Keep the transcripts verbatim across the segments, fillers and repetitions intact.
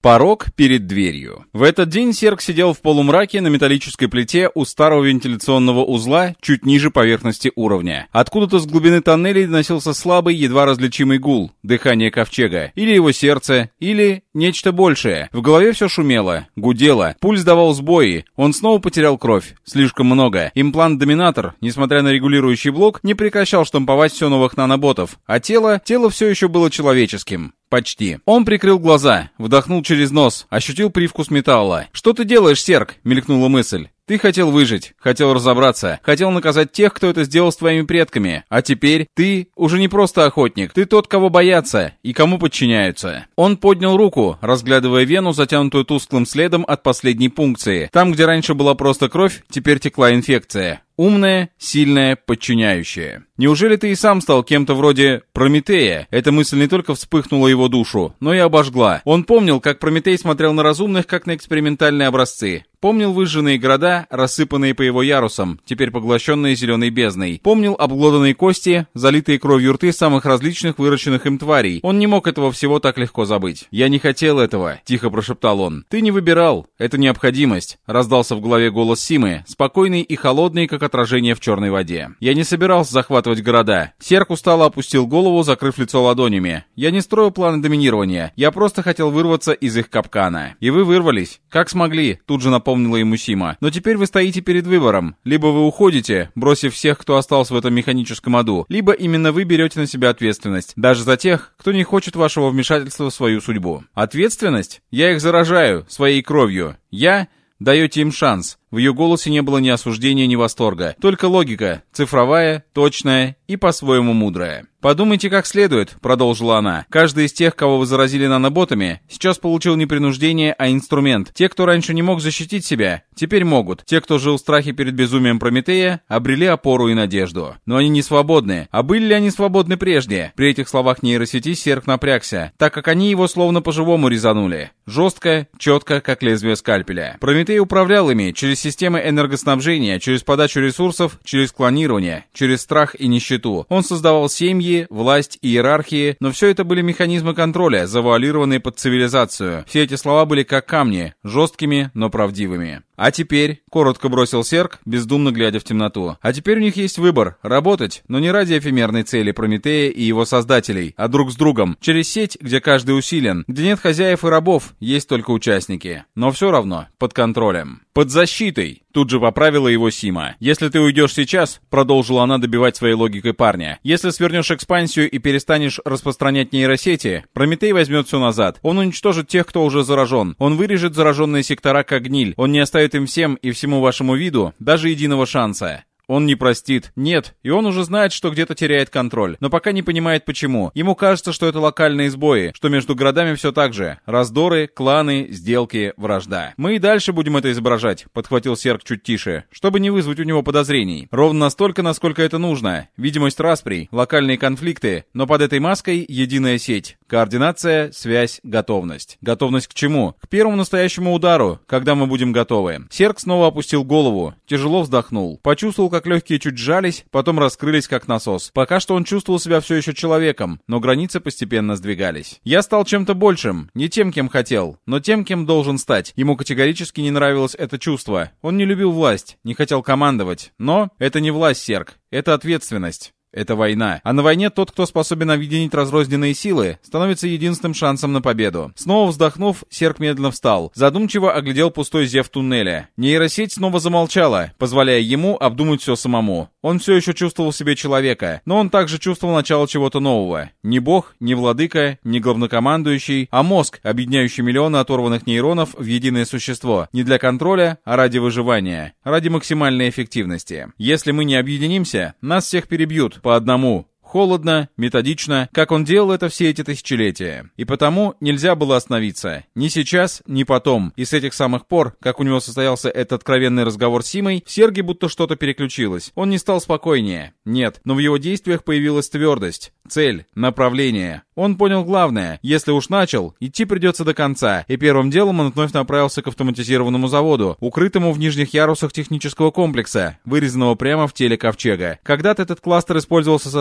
Порог перед дверью. В этот день Серг сидел в полумраке на металлической плите у старого вентиляционного узла чуть ниже поверхности уровня. Откуда-то с глубины тоннелей доносился слабый, едва различимый гул, дыхание ковчега, или его сердце, или нечто большее. В голове все шумело, гудело, пульс давал сбои, он снова потерял кровь. Слишком много. Имплант-доминатор, несмотря на регулирующий блок, не прекращал штамповать все новых наноботов, а тело, тело все еще было человеческим. Почти. Он прикрыл глаза, вдохнул через нос, ощутил привкус металла. «Что ты делаешь, Серг?» — мелькнула мысль. «Ты хотел выжить, хотел разобраться, хотел наказать тех, кто это сделал с твоими предками. А теперь ты уже не просто охотник, ты тот, кого боятся и кому подчиняются». Он поднял руку, разглядывая вену, затянутую тусклым следом от последней пункции. Там, где раньше была просто кровь, теперь текла инфекция. Умная, сильная, подчиняющая. Неужели ты и сам стал кем-то вроде Прометея? Эта мысль не только вспыхнула его душу, но и обожгла. Он помнил, как Прометей смотрел на разумных, как на экспериментальные образцы. Помнил выжженные города, рассыпанные по его ярусам, теперь поглощенные зеленой бездной. Помнил обглоданные кости, залитые кровью рты самых различных выращенных им тварей. Он не мог этого всего так легко забыть. «Я не хотел этого», — тихо прошептал он. «Ты не выбирал. Это необходимость», — раздался в голове голос Симы, спокойный и холодный, как отражение в черной воде. «Я не собирался захватывать города». Серг устало опустил голову, закрыв лицо ладонями. «Я не строю планы доминирования. Я просто хотел вырваться из их капкана». «И вы вырвались. Как смогли», — тут же напомнил Напомнила ему Сима. «Но теперь вы стоите перед выбором. Либо вы уходите, бросив всех, кто остался в этом механическом аду, либо именно вы берете на себя ответственность, даже за тех, кто не хочет вашего вмешательства в свою судьбу». «Ответственность? Я их заражаю своей кровью. Я...» «Даете им шанс». В ее голосе не было ни осуждения, ни восторга. Только логика, цифровая, точная и по-своему мудрая. «Подумайте как следует», — продолжила она. «Каждый из тех, кого вы заразили наноботами, сейчас получил не принуждение, а инструмент. Те, кто раньше не мог защитить себя, теперь могут. Те, кто жил в страхе перед безумием Прометея, обрели опору и надежду. Но они не свободны. А были ли они свободны прежде?» При этих словах нейросети Серг напрягся, так как они его словно по-живому резанули. Жестко, четко, как лезвие скальпеля. Прометей управлял ими через системы энергоснабжения, через подачу ресурсов, через клонирование, через страх и нищету. Он создавал семьи, власть и иерархии, но все это были механизмы контроля, завуалированные под цивилизацию. Все эти слова были как камни, жесткими, но правдивыми. «А теперь», — коротко бросил Серг, бездумно глядя в темноту, «а теперь у них есть выбор — работать, но не ради эфемерной цели Прометея и его создателей, а друг с другом, через сеть, где каждый усилен, где нет хозяев и рабов, есть только участники. Но все равно под контролем. Под защитой», — тут же поправила его Сима. «Если ты уйдешь сейчас», — продолжила она добивать своей логикой парня, «если свернешь экспансию и перестанешь распространять нейросети, Прометей возьмет все назад. Он уничтожит тех, кто уже заражен. Он вырежет зараженные сектора как гниль. Он не оставит им всем и всему вашему виду даже единого шанса. Он не простит. Нет, и он уже знает, что где-то теряет контроль, но пока не понимает почему. Ему кажется, что это локальные сбои, что между городами все так же. Раздоры, кланы, сделки, вражда. «Мы и дальше будем это изображать», — подхватил Серг чуть тише, чтобы не вызвать у него подозрений. «Ровно настолько, насколько это нужно. Видимость расприй, локальные конфликты, но под этой маской единая сеть. Координация, связь, готовность». Готовность к чему? К первому настоящему удару, когда мы будем готовы. Серг снова опустил голову, тяжело вздохнул, почувствовал, как легкие чуть сжались, потом раскрылись, как насос. Пока что он чувствовал себя все еще человеком, но границы постепенно сдвигались. «Я стал чем-то большим, не тем, кем хотел, но тем, кем должен стать». Ему категорически не нравилось это чувство. Он не любил власть, не хотел командовать. Но это не власть, Серг, это ответственность. Это война. А на войне тот, кто способен объединить разрозненные силы, становится единственным шансом на победу. Снова вздохнув, Серг медленно встал. Задумчиво оглядел пустой зев туннеля. Нейросеть снова замолчала, позволяя ему обдумать все самому. Он все еще чувствовал в себе человека, но он также чувствовал начало чего-то нового. Не бог, не владыка, не главнокомандующий, а мозг, объединяющий миллионы оторванных нейронов в единое существо. Не для контроля, а ради выживания. Ради максимальной эффективности. Если мы не объединимся, нас всех перебьют. По одному. Холодно, методично, как он делал это все эти тысячелетия. И потому нельзя было остановиться. Ни сейчас, ни потом. И с этих самых пор, как у него состоялся этот откровенный разговор с Симой, в Серге будто что-то переключилось. Он не стал спокойнее. Нет, но в его действиях появилась твердость. Цель, направление. Он понял главное. Если уж начал, идти придется до конца. И первым делом он вновь направился к автоматизированному заводу, укрытому в нижних ярусах технического комплекса, вырезанного прямо в теле ковчега. Когда-то этот кластер использовался создателями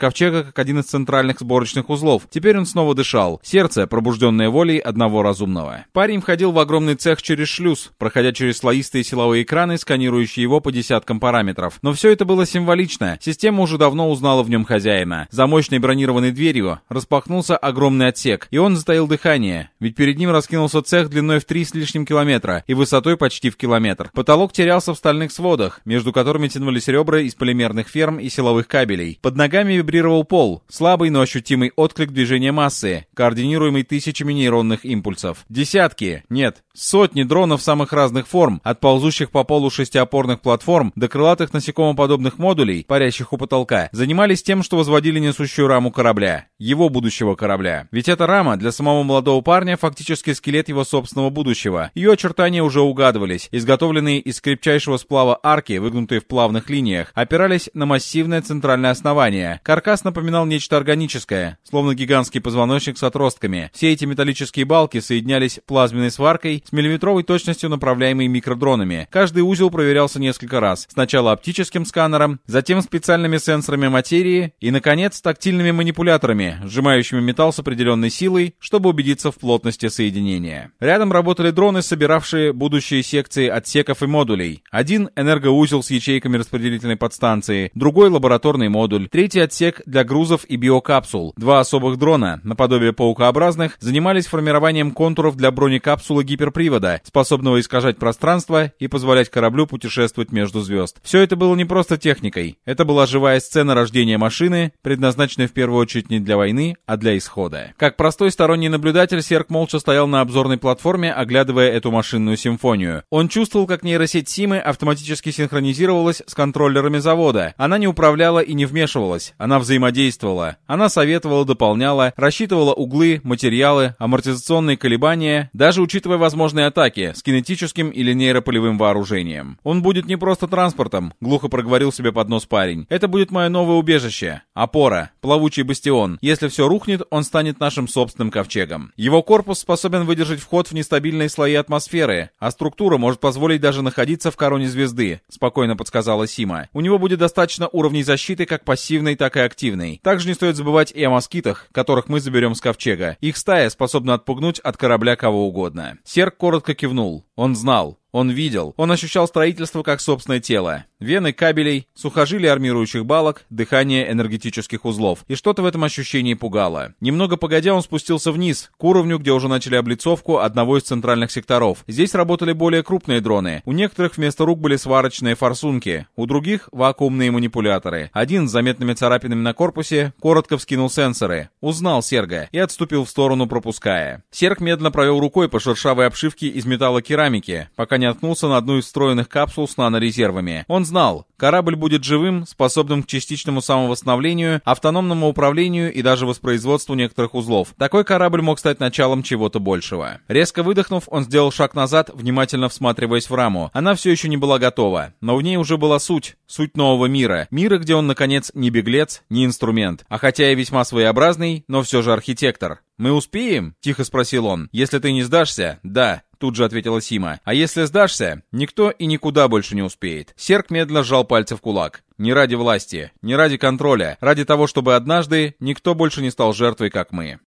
ковчега как один из центральных сборочных узлов. Теперь он снова дышал. Сердце, пробужденное волей одного разумного. Парень входил в огромный цех через шлюз, проходя через слоистые силовые экраны, сканирующие его по десяткам параметров. Но все это было символично. Система уже давно узнала в нем хозяина. За мощной бронированной дверью распахнулся огромный отсек, и он затаил дыхание, ведь перед ним раскинулся цех длиной в три с лишним километра и высотой почти в километр. Потолок терялся в стальных сводах, между которыми тянулись ребра из полимерных ферм и силовых кабелей. Под ногами вибрировал пол, слабый, но ощутимый отклик движения массы, координируемый тысячами нейронных импульсов. Десятки, нет, сотни дронов самых разных форм, от ползущих по полу шестиопорных платформ до крылатых насекомоподобных модулей, парящих у потолка, занимались тем, что возводили несущую раму корабля, его будущего корабля. Ведь эта рама для самого молодого парня фактически скелет его собственного будущего. Ее очертания уже угадывались, изготовленные из крепчайшего сплава арки, выгнутые в плавных линиях, опирались на массивное центральное основание. Каркас напоминал нечто органическое, словно гигантский позвоночник с отростками. Все эти металлические балки соединялись плазменной сваркой с миллиметровой точностью, направляемой микродронами. Каждый узел проверялся несколько раз. Сначала оптическим сканером, затем специальными сенсорами материи и, наконец, тактильными манипуляторами, сжимающими металл с определенной силой, чтобы убедиться в плотности соединения. Рядом работали дроны, собиравшие будущие секции отсеков и модулей. Один — энергоузел с ячейками распределительной подстанции, другой — лабораторный модуль, третий — отсек для грузов и биокапсул. Два особых дрона, наподобие паукообразных, занимались формированием контуров для бронекапсулы гиперпривода, способного искажать пространство и позволять кораблю путешествовать между звезд. Все это было не просто техникой. Это была живая сцена рождения машины, предназначенной в первую очередь не для войны, а для исхода. Как простой сторонний наблюдатель, Серк молча стоял на обзорной платформе, оглядывая эту машинную симфонию. Он чувствовал, как нейросеть Симы автоматически синхронизировалась с контроллерами завода. Она не управляла и не вмешивалась. Она взаимодействовала. Она советовала, дополняла, рассчитывала углы, материалы, амортизационные колебания, даже учитывая возможные атаки с кинетическим или нейрополевым вооружением. Он будет не просто транспортом, глухо проговорил себе под нос парень. Это будет мое новое убежище. Опора. Плавучий бастион. Если все рухнет, он станет нашим собственным ковчегом. Его корпус способен выдержать вход в нестабильные слои атмосферы, а структура может позволить даже находиться в короне звезды, спокойно подсказала Сима. У него будет достаточно уровней защиты как пассивной, так и активной. Также не стоит забывать и о москитах, которых мы заберем с ковчега. Их стая способна отпугнуть от корабля кого угодно. Серк коротко кивнул. Он знал. Он видел, он ощущал строительство как собственное тело. Вены кабелей, сухожилия армирующих балок, дыхание энергетических узлов. И что-то в этом ощущении пугало. Немного погодя, он спустился вниз, к уровню, где уже начали облицовку одного из центральных секторов. Здесь работали более крупные дроны. У некоторых вместо рук были сварочные форсунки, у других — вакуумные манипуляторы. Один с заметными царапинами на корпусе коротко вскинул сенсоры. Узнал Серга и отступил в сторону, пропуская. Серг медленно провел рукой по шершавой обшивке из металлокерамики, пока не наткнулся на одну из встроенных капсул с нанорезервами. Он знал, корабль будет живым, способным к частичному самовосстановлению, автономному управлению и даже воспроизводству некоторых узлов. Такой корабль мог стать началом чего-то большего. Резко выдохнув, он сделал шаг назад, внимательно всматриваясь в раму. Она все еще не была готова, но в ней уже была суть, суть нового мира. Мира, где он, наконец, не беглец, не инструмент, а хотя и весьма своеобразный, но все же архитектор. «Мы успеем?» — тихо спросил он. «Если ты не сдашься, да», — тут же ответила Сима. «А если сдашься, никто и никуда больше не успеет». Серк медленно сжал пальцы в кулак. Не ради власти, не ради контроля, ради того, чтобы однажды никто больше не стал жертвой, как мы.